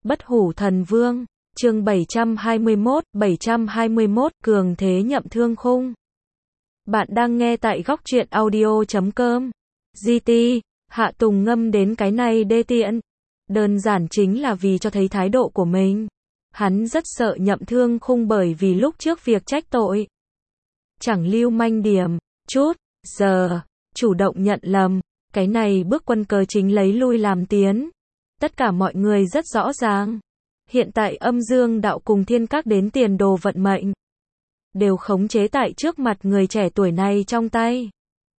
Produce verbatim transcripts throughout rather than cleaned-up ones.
Bất hủ thần vương, chương bảy trăm hai mươi mốt, bảy trăm hai mươi mốt, cường thế nhậm thương khung. Bạn đang nghe tại góc truyện audio chấm com. giê tê, Hạ Tùng ngâm đến cái này đê tiện. Đơn giản chính là vì cho thấy thái độ của mình. Hắn rất sợ nhậm thương khung bởi vì lúc trước việc trách tội. Chẳng lưu manh điểm, chút, giờ, chủ động nhận lầm. Cái này bước quân cờ chính lấy lui làm tiến. Tất cả mọi người rất rõ ràng. Hiện tại âm dương đạo cùng thiên các đến tiền đồ vận mệnh. Đều khống chế tại trước mặt người trẻ tuổi này trong tay.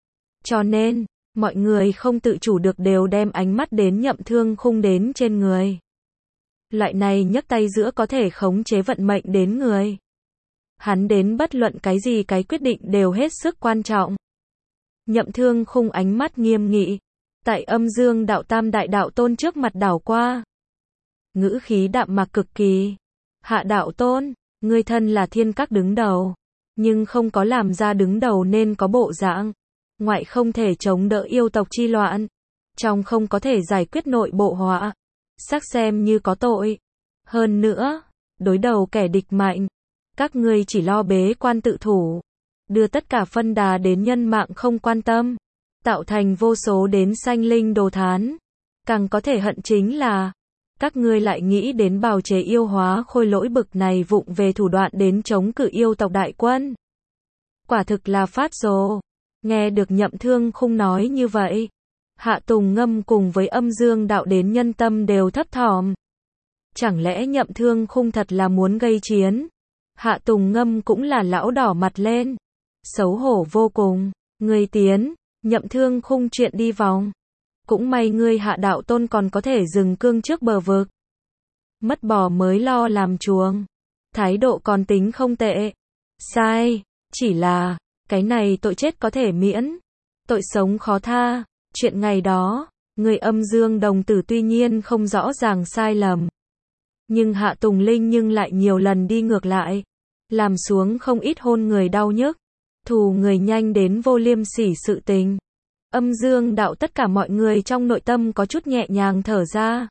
Cho nên, mọi người không tự chủ được đều đem ánh mắt đến nhậm thương khung đến trên người. Loại này nhấc tay giữa có thể khống chế vận mệnh đến người. Hắn đến bất luận cái gì cái quyết định đều hết sức quan trọng. Nhậm thương khung ánh mắt nghiêm nghị. Tại âm dương đạo tam đại đạo tôn trước mặt đảo qua. Ngữ khí đạm mạc cực kỳ. Hạ đạo tôn, ngươi thân là thiên các đứng đầu. Nhưng không có làm ra đứng đầu nên có bộ dạng. Ngoại không thể chống đỡ yêu tộc chi loạn. Trong không có thể giải quyết nội bộ họa. Sắc xem như có tội. Hơn nữa, đối đầu kẻ địch mạnh. Các ngươi chỉ lo bế quan tự thủ. Đưa tất cả phân đà đến nhân mạng không quan tâm. Tạo thành vô số đến sanh linh đồ thán. Càng có thể hận chính là các ngươi lại nghĩ đến bào chế yêu hóa khôi lỗi bực này vụng về thủ đoạn đến chống cự yêu tộc đại quân. Quả thực là phát rồ. Nghe được nhậm thương khung nói như vậy. Hạ Tùng ngâm cùng với âm dương đạo đến nhân tâm đều thấp thỏm. Chẳng lẽ nhậm thương khung thật là muốn gây chiến? Hạ Tùng ngâm cũng là lão đỏ mặt lên. Xấu hổ vô cùng. Ngươi tiến, nhậm thương khung chuyện đi vòng. Cũng may ngươi hạ đạo tôn còn có thể dừng cương trước bờ vực. Mất bò mới lo làm chuồng. Thái độ còn tính không tệ. Sai, chỉ là, cái này tội chết có thể miễn. Tội sống khó tha. Chuyện ngày đó, người âm dương đồng tử tuy nhiên không rõ ràng sai lầm. Nhưng Hạ Tùng Linh nhưng lại nhiều lần đi ngược lại. Làm xuống không ít hôn người đau nhức. Thù người nhanh đến vô liêm sỉ sự tình. Âm dương đạo tất cả mọi người trong nội tâm có chút nhẹ nhàng thở ra.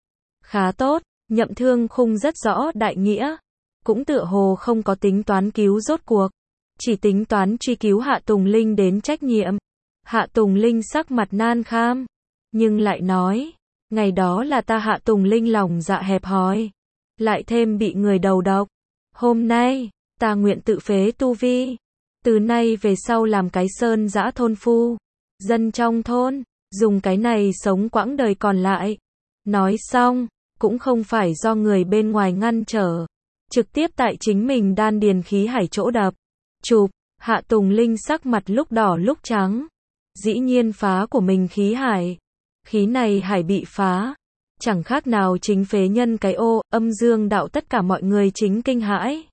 Khá tốt, nhậm thương khung rất rõ đại nghĩa. Cũng tựa hồ không có tính toán cứu rốt cuộc. Chỉ tính toán truy cứu Hạ Tùng Linh đến trách nhiệm. Hạ Tùng Linh sắc mặt nan kham. Nhưng lại nói, ngày đó là ta Hạ Tùng Linh lòng dạ hẹp hòi. Lại thêm bị người đầu độc. Hôm nay, ta nguyện tự phế tu vi. Từ nay về sau làm cái sơn dã thôn phu. Dân trong thôn, dùng cái này sống quãng đời còn lại. Nói xong, cũng không phải do người bên ngoài ngăn trở. Trực tiếp tại chính mình đan điền khí hải chỗ đập. Chụp, Hạ Tùng Linh sắc mặt lúc đỏ lúc trắng. Dĩ nhiên phá của mình khí hải. Khí này hải bị phá. Chẳng khác nào chính phế nhân cái ô, âm dương đạo tất cả mọi người chính kinh hãi.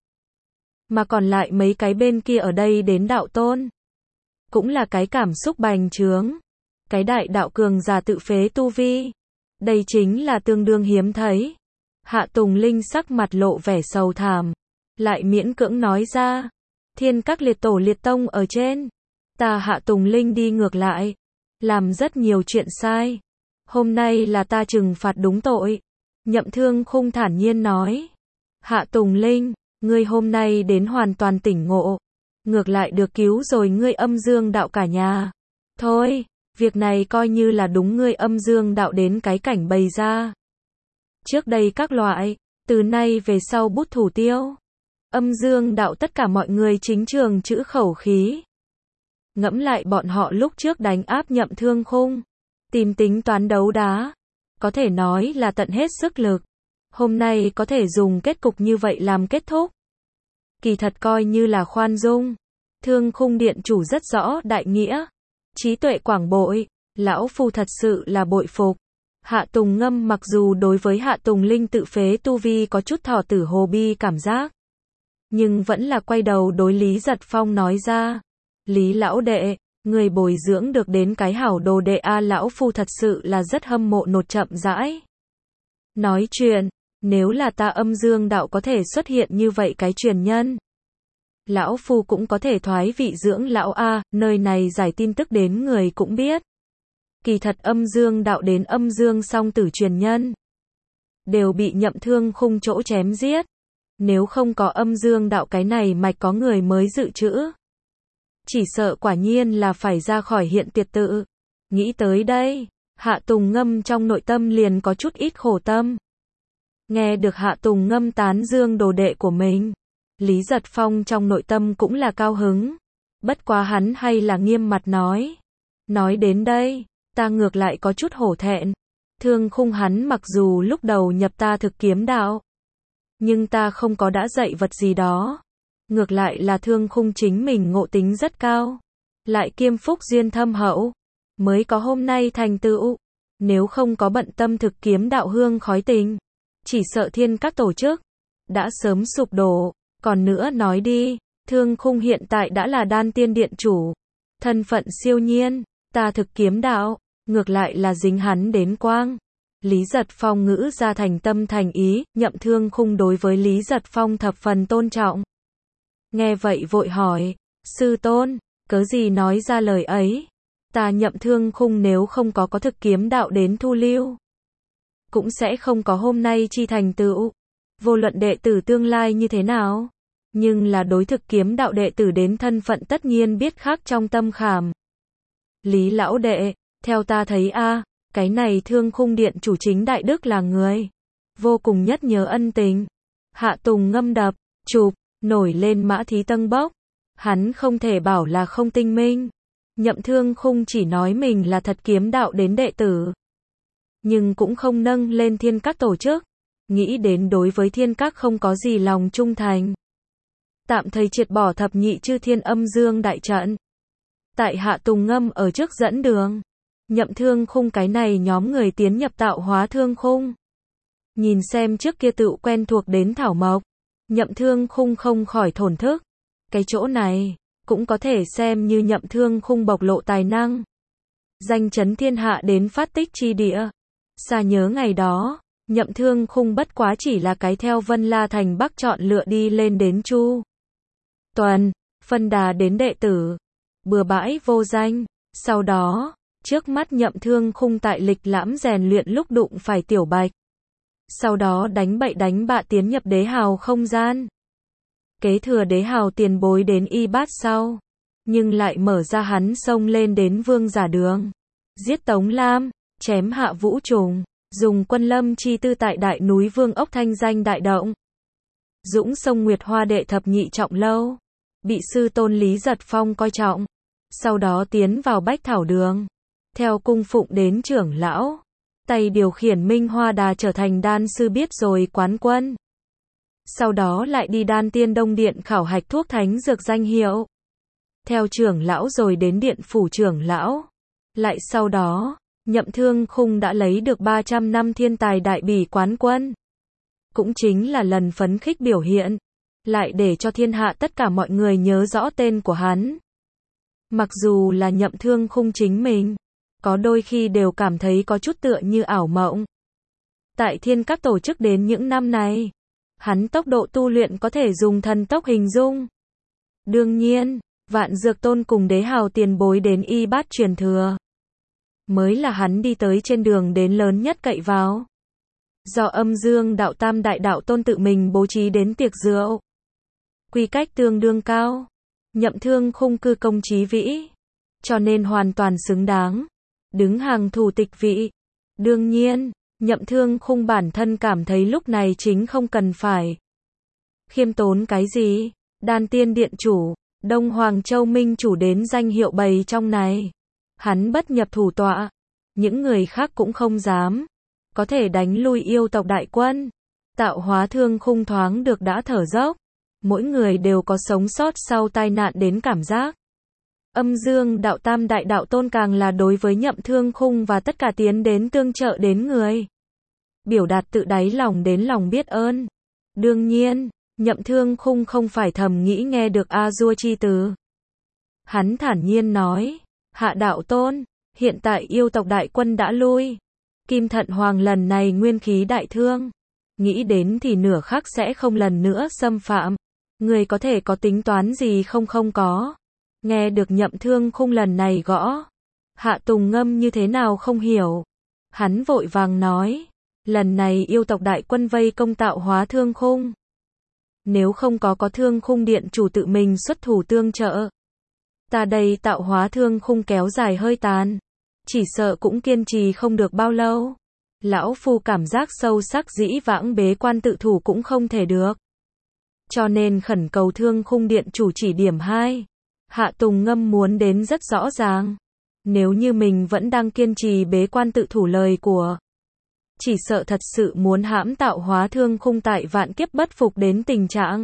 Mà còn lại mấy cái bên kia ở đây đến đạo tôn. Cũng là cái cảm xúc bành trướng. Cái đại đạo cường giả tự phế tu vi. Đây chính là tương đương hiếm thấy. Hạ Tùng Linh sắc mặt lộ vẻ sầu thảm. Lại miễn cưỡng nói ra. Thiên các liệt tổ liệt tông ở trên. Ta Hạ Tùng Linh đi ngược lại. Làm rất nhiều chuyện sai. Hôm nay là ta trừng phạt đúng tội. Nhậm thương khung thản nhiên nói. Hạ Tùng Linh, ngươi hôm nay đến hoàn toàn tỉnh ngộ. Ngược lại được cứu rồi ngươi âm dương đạo cả nhà. Thôi, việc này coi như là đúng ngươi âm dương đạo đến cái cảnh bày ra. Trước đây các loại, từ nay về sau bút thủ tiêu. Âm dương đạo tất cả mọi người chính trường chữ khẩu khí. Ngẫm lại bọn họ lúc trước đánh áp nhậm thương khung. Tìm tính toán đấu đá. Có thể nói là tận hết sức lực. Hôm nay có thể dùng kết cục như vậy làm kết thúc. Kỳ thật coi như là khoan dung. Thương khung điện chủ rất rõ đại nghĩa. Trí tuệ quảng bội. Lão phu thật sự là bội phục. Hạ Tùng ngâm mặc dù đối với Hạ Tùng Linh tự phế tu vi có chút thỏ tử hồ bi cảm giác. Nhưng vẫn là quay đầu đối Lý Giật Phong nói ra. Lý lão đệ, người bồi dưỡng được đến cái hảo đồ đệ a lão phu thật sự là rất hâm mộ nột chậm rãi. Nói chuyện, nếu là ta âm dương đạo có thể xuất hiện như vậy cái truyền nhân. Lão phu cũng có thể thoái vị dưỡng lão a, nơi này giải tin tức đến người cũng biết. Kỳ thật âm dương đạo đến âm dương song tử truyền nhân. đều bị Nhậm Thương Khung chỗ chém giết. Nếu không có âm dương đạo cái này mạch có người mới dự trữ, chỉ sợ quả nhiên là phải ra khỏi hiện tiệt tự. Nghĩ tới đây, Hạ Tùng Ngâm trong nội tâm liền có chút ít khổ tâm. Nghe được Hạ Tùng Ngâm tán dương đồ đệ của mình, Lý Giật Phong trong nội tâm cũng là cao hứng. Bất quá hắn hay là nghiêm mặt nói. Nói đến đây, ta ngược lại có chút hổ thẹn. Thương Khung hắn mặc dù lúc đầu nhập ta thực kiếm đạo, nhưng ta không có đã dạy vật gì đó. Ngược lại là Thương Khung chính mình ngộ tính rất cao, lại kiêm phúc duyên thâm hậu, mới có hôm nay thành tựu. Nếu không có bận tâm thực kiếm đạo hương khói tình, chỉ sợ thiên các tổ chức đã sớm sụp đổ. Còn nữa nói đi, Thương Khung hiện tại đã là đan tiên điện chủ, thân phận siêu nhiên, ta thực kiếm đạo, ngược lại là dính hắn đến quang. Lý Giật Phong ngữ ra thành tâm thành ý, Nhậm Thương Khung đối với Lý Giật Phong thập phần tôn trọng. Nghe vậy vội hỏi, sư tôn, cớ gì nói ra lời ấy? Ta Nhậm Thương Khung nếu không có có thực kiếm đạo đến thu lưu, cũng sẽ không có hôm nay chi thành tựu. Vô luận đệ tử tương lai như thế nào, nhưng là đối thực kiếm đạo đệ tử đến thân phận tất nhiên biết khác trong tâm khảm. Lý lão đệ, theo ta thấy a, cái này Thương Khung điện chủ chính đại đức là người vô cùng nhất nhớ ân tình. Hạ Tùng Ngâm đập, chụp, nổi lên mã thí tân bốc. Hắn không thể bảo là không tinh minh. Nhậm Thương Khung chỉ nói mình là thật kiếm đạo đến đệ tử, nhưng cũng không nâng lên thiên các tổ chức. Nghĩ đến đối với thiên các không có gì lòng trung thành, tạm thời triệt bỏ thập nhị chư thiên âm dương đại trận. Tại Hạ Tùng Ngâm ở trước dẫn đường, Nhậm Thương Khung cái này nhóm người tiến nhập tạo hóa Thương Khung. Nhìn xem trước kia tự quen thuộc đến thảo mộc, Nhậm Thương Khung không khỏi thổn thức. Cái chỗ này, cũng có thể xem như Nhậm Thương Khung bộc lộ tài năng. Danh chấn thiên hạ đến phát tích chi địa. Xa nhớ ngày đó, Nhậm Thương Khung bất quá chỉ là cái theo Vân La Thành Bắc chọn lựa đi lên đến Chu Tuần, phân đà đến đệ tử. Bừa bãi vô danh. Sau đó, trước mắt Nhậm Thương Khung tại lịch lãm rèn luyện lúc đụng phải Tiểu Bạch. Sau đó đánh bậy đánh bạ tiến nhập đế hào không gian. Kế thừa đế hào tiền bối đến y bát sau, nhưng lại mở ra hắn xông lên đến vương giả đường. Giết Tống Lam, chém Hạ Vũ Trùng, dùng quân lâm chi tư tại đại núi Vương Ốc thanh danh đại động. Dũng sông Nguyệt Hoa đệ thập nhị trọng lâu, bị sư tôn Lý Giật Phong coi trọng. Sau đó tiến vào Bách Thảo Đường, theo cung phụng đến trưởng lão, tay điều khiển Minh Hoa Đà trở thành đan sư biết rồi quán quân. Sau đó lại đi Đan Tiên Đông Điện khảo hạch thuốc thánh dược danh hiệu. Theo trưởng lão rồi đến điện phủ trưởng lão. Lại sau đó, Nhậm Thương Khung đã lấy được ba trăm năm thiên tài đại bỉ quán quân. Cũng chính là lần phấn khích biểu hiện, lại để cho thiên hạ tất cả mọi người nhớ rõ tên của hắn. Mặc dù là Nhậm Thương Khung chính mình, có đôi khi đều cảm thấy có chút tựa như ảo mộng. Tại thiên các tổ chức đến những năm này, hắn tốc độ tu luyện có thể dùng thần tốc hình dung. Đương nhiên, Vạn Dược Tôn cùng đế hào tiền bối đến y bát truyền thừa, mới là hắn đi tới trên đường đến lớn nhất cậy vào. Do âm dương đạo tam đại đạo tôn tự mình bố trí đến tiệc rượu, quy cách tương đương cao. Nhậm Thương Khung cư công trí vĩ, cho nên hoàn toàn xứng đáng đứng hàng thủ tịch vị. Đương nhiên, Nhậm Thương Khung bản thân cảm thấy lúc này chính không cần phải khiêm tốn cái gì. Đan Tiên Điện chủ, Đông Hoàng Châu Minh chủ đến danh hiệu bày trong này, hắn bất nhập thủ tọa, những người khác cũng không dám, có thể đánh lui yêu tộc đại quân. Tạo hóa Thương Khung thoáng được đã thở dốc, mỗi người đều có sống sót sau tai nạn đến cảm giác. Âm dương đạo tam đại đạo tôn càng là đối với Nhậm Thương Khung và tất cả tiến đến tương trợ đến người, biểu đạt tự đáy lòng đến lòng biết ơn. Đương nhiên, Nhậm Thương Khung không phải thầm nghĩ nghe được A-dua chi từ. Hắn thản nhiên nói, Hạ đạo tôn, hiện tại yêu tộc đại quân đã lui, Kim Thận Hoàng lần này nguyên khí đại thương, nghĩ đến thì nửa khắc sẽ không lần nữa xâm phạm. Người có thể có tính toán gì không? Không có. Nghe được Nhậm Thương Khung lần này gõ, Hạ Tùng Ngâm như thế nào không hiểu. Hắn vội vàng nói, lần này yêu tộc đại quân vây công tạo hóa thương khung. Nếu không có có thương khung điện chủ tự mình xuất thủ tương trợ, ta đây tạo hóa thương khung kéo dài hơi tàn, chỉ sợ cũng kiên trì không được bao lâu. Lão Phu cảm giác sâu sắc dĩ vãng bế quan tự thủ cũng không thể được. Cho nên khẩn cầu thương khung điện chủ chỉ điểm hai. Hạ Tùng Ngâm muốn đến rất rõ ràng. Nếu như mình vẫn đang kiên trì bế quan tự thủ lời của, chỉ sợ thật sự muốn hãm tạo hóa thương khung tại vạn kiếp bất phục đến tình trạng.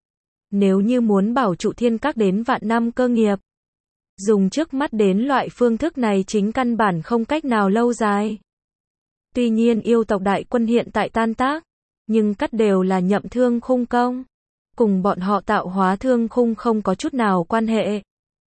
Nếu như muốn bảo trụ thiên các đến vạn năm cơ nghiệp, dùng trước mắt đến loại phương thức này chính căn bản không cách nào lâu dài. Tuy nhiên yêu tộc đại quân hiện tại tan tác, nhưng cắt đều là Nhậm Thương Khung công. Cùng bọn họ tạo hóa thương khung không có chút nào quan hệ.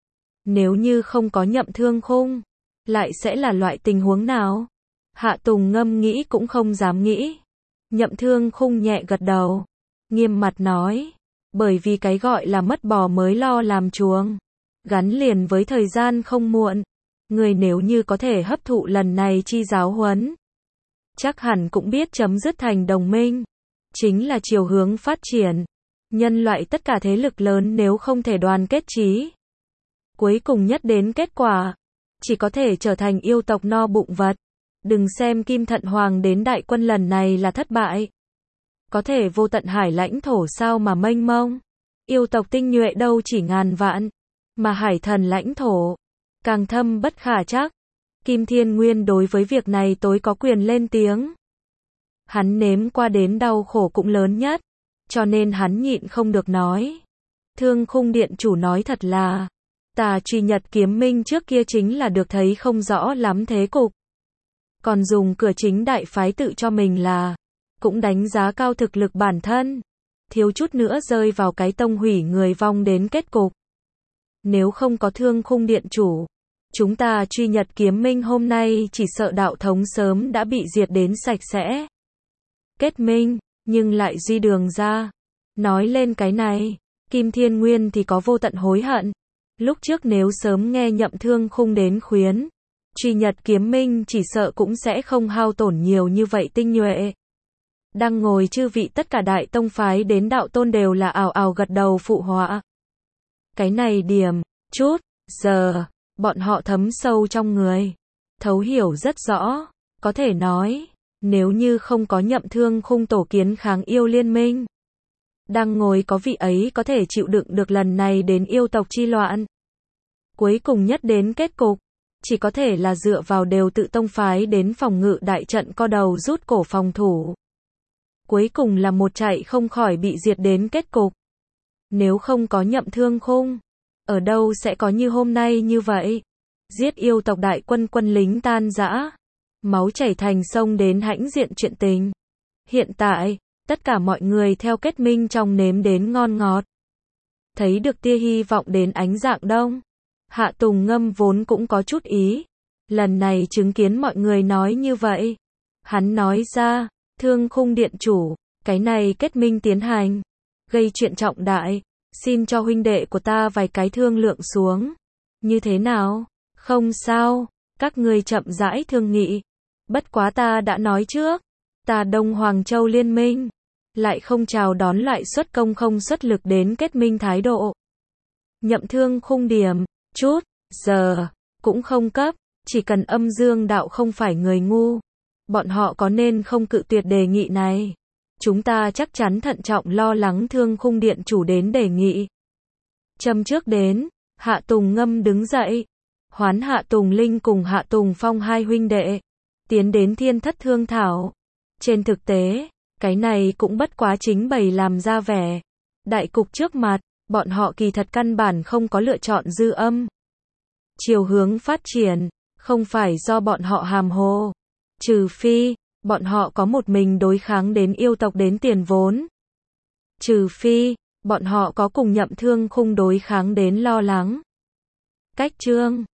Nếu như không có Nhậm Thương Khung, lại sẽ là loại tình huống nào? Hạ Tùng Ngâm nghĩ cũng không dám nghĩ. Nhậm Thương Khung nhẹ gật đầu, nghiêm mặt nói, bởi vì cái gọi là mất bò mới lo làm chuồng, gắn liền với thời gian không muộn. Người nếu như có thể hấp thụ lần này chi giáo huấn, chắc hẳn cũng biết chấm dứt thành đồng minh, chính là chiều hướng phát triển. Nhân loại tất cả thế lực lớn nếu không thể đoàn kết chí, cuối cùng nhất đến kết quả, chỉ có thể trở thành yêu tộc no bụng vật. Đừng xem Kim Thận Hoàng đến đại quân lần này là thất bại. Có thể vô tận hải lãnh thổ sao mà mênh mông. Yêu tộc tinh nhuệ đâu chỉ ngàn vạn, mà hải thần lãnh thổ càng thâm bất khả trắc. Kim Thiên Nguyên đối với việc này tối có quyền lên tiếng. Hắn nếm qua đến đau khổ cũng lớn nhất, cho nên hắn nhịn không được nói. Thương Khung điện chủ nói thật là, Tà Truy Nhật Kiếm Minh trước kia chính là được thấy không rõ lắm thế cục. Còn dùng cửa chính đại phái tự cho mình là, cũng đánh giá cao thực lực bản thân, thiếu chút nữa rơi vào cái tông hủy người vong đến kết cục. Nếu không có Thương Khung điện chủ, chúng ta Truy Nhật Kiếm Minh hôm nay chỉ sợ đạo thống sớm đã bị diệt đến sạch sẽ. Kết minh, nhưng lại duy đường ra. Nói lên cái này, Kim Thiên Nguyên thì có vô tận hối hận. Lúc trước nếu sớm nghe Nhậm Thương Khung đến khuyến, Truy Nhật Kiếm Minh chỉ sợ cũng sẽ không hao tổn nhiều như vậy tinh nhuệ. Đang ngồi chư vị tất cả đại tông phái đến đạo tôn đều là ào ào gật đầu phụ họa. Cái này điểm, chút, giờ, bọn họ thấm sâu trong người, thấu hiểu rất rõ, có thể nói, nếu như không có Nhậm Thương Khung tổ kiến kháng yêu liên minh, đang ngồi có vị ấy có thể chịu đựng được lần này đến yêu tộc chi loạn. Cuối cùng nhất đến kết cục, chỉ có thể là dựa vào đều tự tông phái đến phòng ngự đại trận co đầu rút cổ phòng thủ. Cuối cùng là một chạy không khỏi bị diệt đến kết cục. Nếu không có Nhậm Thương Khung, ở đâu sẽ có như hôm nay như vậy. Giết yêu tộc đại quân, quân lính tan rã, máu chảy thành sông đến hãnh diện chuyện tình. Hiện tại, tất cả mọi người theo kết minh trong nếm đến ngon ngọt. Thấy được tia hy vọng đến ánh rạng đông. Hạ Tùng Ngâm vốn cũng có chút ý. Lần này chứng kiến mọi người nói như vậy. Hắn nói ra, Thương Khung điện chủ, cái này kết minh tiến hành, gây chuyện trọng đại. Xin cho huynh đệ của ta vài cái thương lượng xuống. Như thế nào? Không sao, các ngươi chậm rãi thương nghị. Bất quá ta đã nói trước, ta Đông Hoàng Châu liên minh, lại không chào đón loại xuất công không xuất lực đến kết minh thái độ. Nhậm Thương Khung điểm, chút, giờ, cũng không cấp, chỉ cần âm dương đạo không phải người ngu. Bọn họ có nên không cự tuyệt đề nghị này. Chúng ta chắc chắn thận trọng lo lắng Thương Khung điện chủ đến đề nghị. Châm trước đến, Hạ Tùng Ngâm đứng dậy, hoán Hạ Tùng Linh cùng Hạ Tùng Phong hai huynh đệ, tiến đến thiên thất thương thảo. Trên thực tế, cái này cũng bất quá chính bày làm ra vẻ. Đại cục trước mặt, bọn họ kỳ thật căn bản không có lựa chọn dư âm. Chiều hướng phát triển, không phải do bọn họ hàm hồ. Trừ phi, bọn họ có một mình đối kháng đến yêu tộc đến tiền vốn. Trừ phi, bọn họ có cùng Nhậm Thương Khung đối kháng đến lo lắng. Cách chương